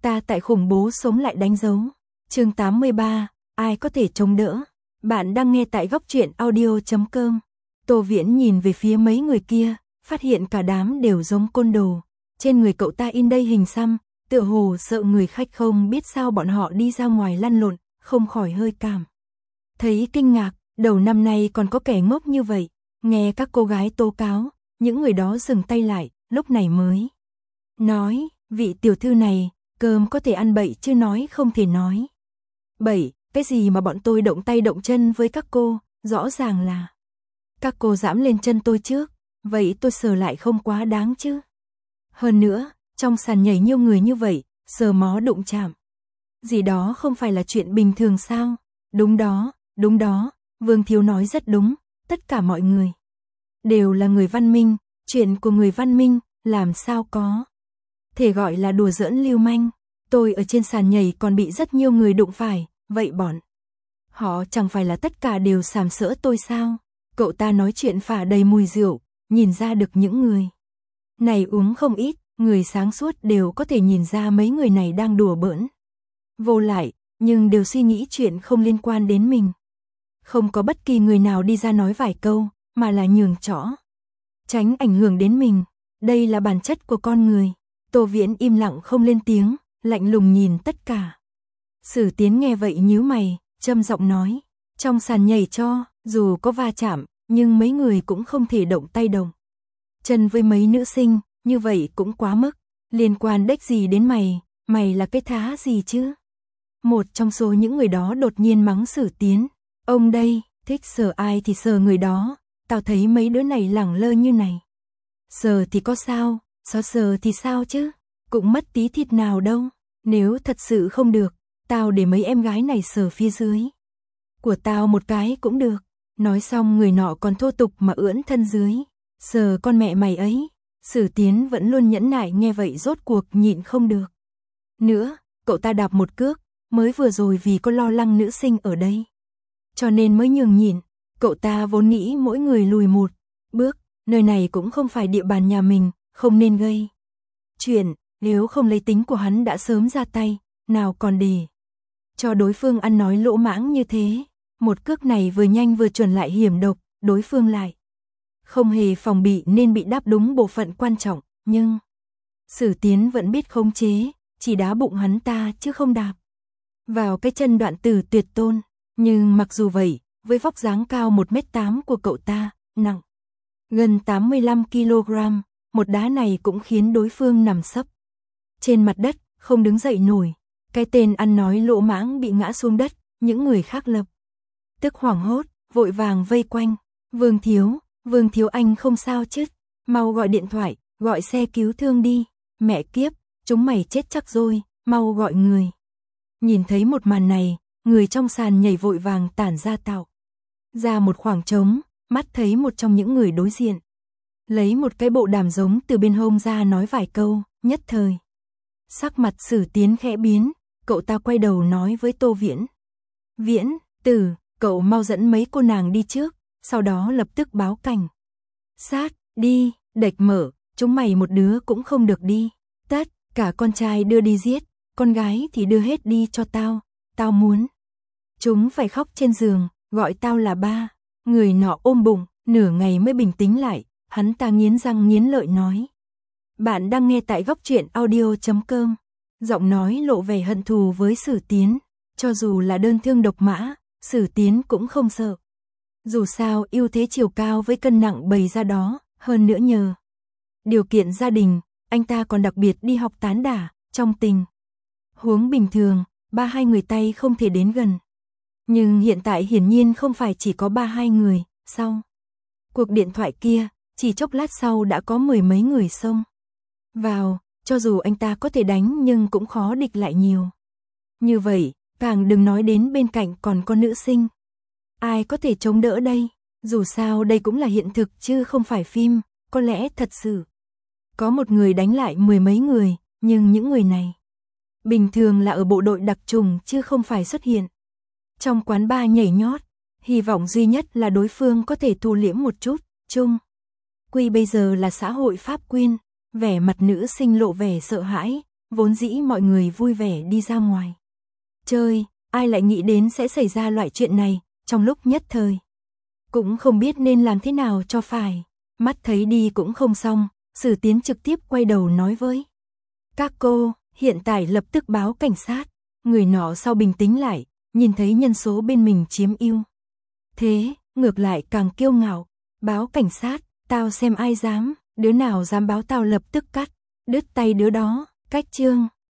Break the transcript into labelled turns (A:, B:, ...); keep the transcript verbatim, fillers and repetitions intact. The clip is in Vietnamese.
A: Ta tại khủng bố sống lại đánh dấu. Chương tám mươi ba, ai có thể chống đỡ? Bạn đang nghe tại góc truyện audio chấm com. Tô Viễn nhìn về phía mấy người kia, phát hiện cả đám đều giống côn đồ. Trên người cậu ta in đây hình xăm, tựa hồ sợ người khách không biết sao bọn họ đi ra ngoài lăn lộn, không khỏi hơi cảm thấy kinh ngạc, đầu năm nay còn có kẻ ngốc như vậy. Nghe các cô gái tố cáo, những người đó dừng tay lại, lúc này mới nói, vị tiểu thư này, cơm có thể ăn bậy chứ nói không thể nói bậy, cái gì mà bọn tôi động tay động chân với các cô, rõ ràng là các cô dẫm lên chân tôi trước, vậy tôi sờ lại không quá đáng chứ. Hơn nữa, trong sàn nhảy nhiều người như vậy, sờ mó đụng chạm gì đó không phải là chuyện bình thường sao? Đúng đó, đúng đó, Vương Thiếu nói rất đúng, tất cả mọi người đều là người văn minh, chuyện của người văn minh, làm sao có thể gọi là đùa giỡn lưu manh. Tôi ở trên sàn nhảy còn bị rất nhiều người đụng phải, vậy bọn họ chẳng phải là tất cả đều sàm sỡ tôi sao? Cậu ta nói chuyện phả đầy mùi rượu, nhìn ra được những người này uống không ít, người sáng suốt đều có thể nhìn ra mấy người này đang đùa bỡn vô lại, nhưng đều suy nghĩ chuyện không liên quan đến mình. Không có bất kỳ người nào đi ra nói vài câu, mà là nhường chỗ, tránh ảnh hưởng đến mình. Đây là bản chất của con người. Tô Viễn im lặng không lên tiếng, lạnh lùng nhìn tất cả. Sử Tiến nghe vậy nhíu mày, trầm giọng nói, trong sàn nhảy cho, dù có va chạm, nhưng mấy người cũng không thể động tay động chân với mấy nữ sinh, như vậy cũng quá mức. Liên quan đếch gì đến mày, mày là cái thá gì chứ? Một trong số những người đó đột nhiên mắng Sử Tiến, ông đây, thích sờ ai thì sờ người đó, tao thấy mấy đứa này lẳng lơ như này. Sờ thì có sao, sao sờ thì sao chứ, cũng mất tí thịt nào đâu, nếu thật sự không được, tao để mấy em gái này sờ phía dưới của tao một cái cũng được. Nói xong người nọ còn thô tục mà ưỡn thân dưới, sờ con mẹ mày ấy. Sử Tiến vẫn luôn nhẫn nại nghe vậy rốt cuộc nhịn không được nữa, cậu ta đạp một cước, mới vừa rồi vì có lo lắng nữ sinh ở đây, cho nên mới nhường nhịn. Cậu ta vốn nghĩ mỗi người lùi một bước, nơi này cũng không phải địa bàn nhà mình, không nên gây chuyện, nếu không lấy tính của hắn đã sớm ra tay, nào còn để cho đối phương ăn nói lỗ mãng như thế. Một cước này vừa nhanh vừa chuẩn lại hiểm độc, đối phương lại không hề phòng bị nên bị đáp đúng bộ phận quan trọng, nhưng Sử Tiến vẫn biết khống chế, chỉ đá bụng hắn ta chứ không đạp vào cái chân đoạn tử tuyệt tôn. Nhưng mặc dù vậy, với vóc dáng cao một mét tám của cậu ta, nặng gần tám mươi lăm ki lô gam, một đá này cũng khiến đối phương nằm sấp trên mặt đất, không đứng dậy nổi. Cái tên ăn nói lỗ mãng bị ngã xuống đất, những người khác lập tức hoảng hốt, vội vàng vây quanh. Vương Thiếu, Vương Thiếu anh không sao chứ? Mau gọi điện thoại, gọi xe cứu thương đi. Mẹ kiếp, chúng mày chết chắc rồi, mau gọi người. Nhìn thấy một màn này, người trong sàn nhảy vội vàng tản ra tạo ra một khoảng trống, mắt thấy một trong những người đối diện lấy một cái bộ đàm giống từ bên hông ra nói vài câu, nhất thời sắc mặt Sử Tiến khẽ biến, cậu ta quay đầu nói với Tô Viễn, Viễn, Tử, cậu mau dẫn mấy cô nàng đi trước, sau đó lập tức báo cảnh sát, đi, đệch mở, chúng mày một đứa cũng không được đi, tất cả con trai đưa đi giết, con gái thì đưa hết đi cho tao, tao muốn chúng phải khóc trên giường, gọi tao là ba. Người nọ ôm bụng, nửa ngày mới bình tĩnh lại, hắn ta nghiến răng nghiến lợi nói. Bạn đang nghe tại góc truyện audio chấm com. Giọng nói lộ vẻ hận thù với Sử Tiến, cho dù là đơn thương độc mã, Sử Tiến cũng không sợ. Dù sao ưu thế chiều cao với cân nặng bày ra đó, hơn nữa nhờ điều kiện gia đình, anh ta còn đặc biệt đi học tán đả, trong tình huống bình thường, ba hai người tay không thể đến gần. Nhưng hiện tại hiển nhiên không phải chỉ có ba hai người, sau cuộc điện thoại kia, chỉ chốc lát sau đã có mười mấy người xông vào, cho dù anh ta có thể đánh nhưng cũng khó địch lại nhiều. Như vậy, càng đừng nói đến bên cạnh còn có nữ sinh. Ai có thể chống đỡ đây? Dù sao đây cũng là hiện thực chứ không phải phim, có lẽ thật sự có một người đánh lại mười mấy người, nhưng những người này bình thường là ở bộ đội đặc trùng chứ không phải xuất hiện trong quán bar nhảy nhót. Hy vọng duy nhất là đối phương có thể thu liễm một chút, chung quy bây giờ là xã hội pháp quyên. Vẻ mặt nữ sinh lộ vẻ sợ hãi, Vốn dĩ mọi người vui vẻ đi ra ngoài chơi, ai lại nghĩ đến sẽ xảy ra loại chuyện này, trong lúc nhất thời. Cũng không biết nên làm thế nào cho phải. Mắt thấy đi cũng không xong, Sử Tiến trực tiếp quay đầu nói với các cô, hiện tại lập tức báo cảnh sát. Người nọ sau bình tĩnh lại, nhìn thấy nhân số bên mình chiếm ưu thế, ngược lại càng kiêu ngạo. Báo cảnh sát, tao xem ai dám, đứa nào dám báo tao lập tức cắt đứt tay đứa đó. Cách chương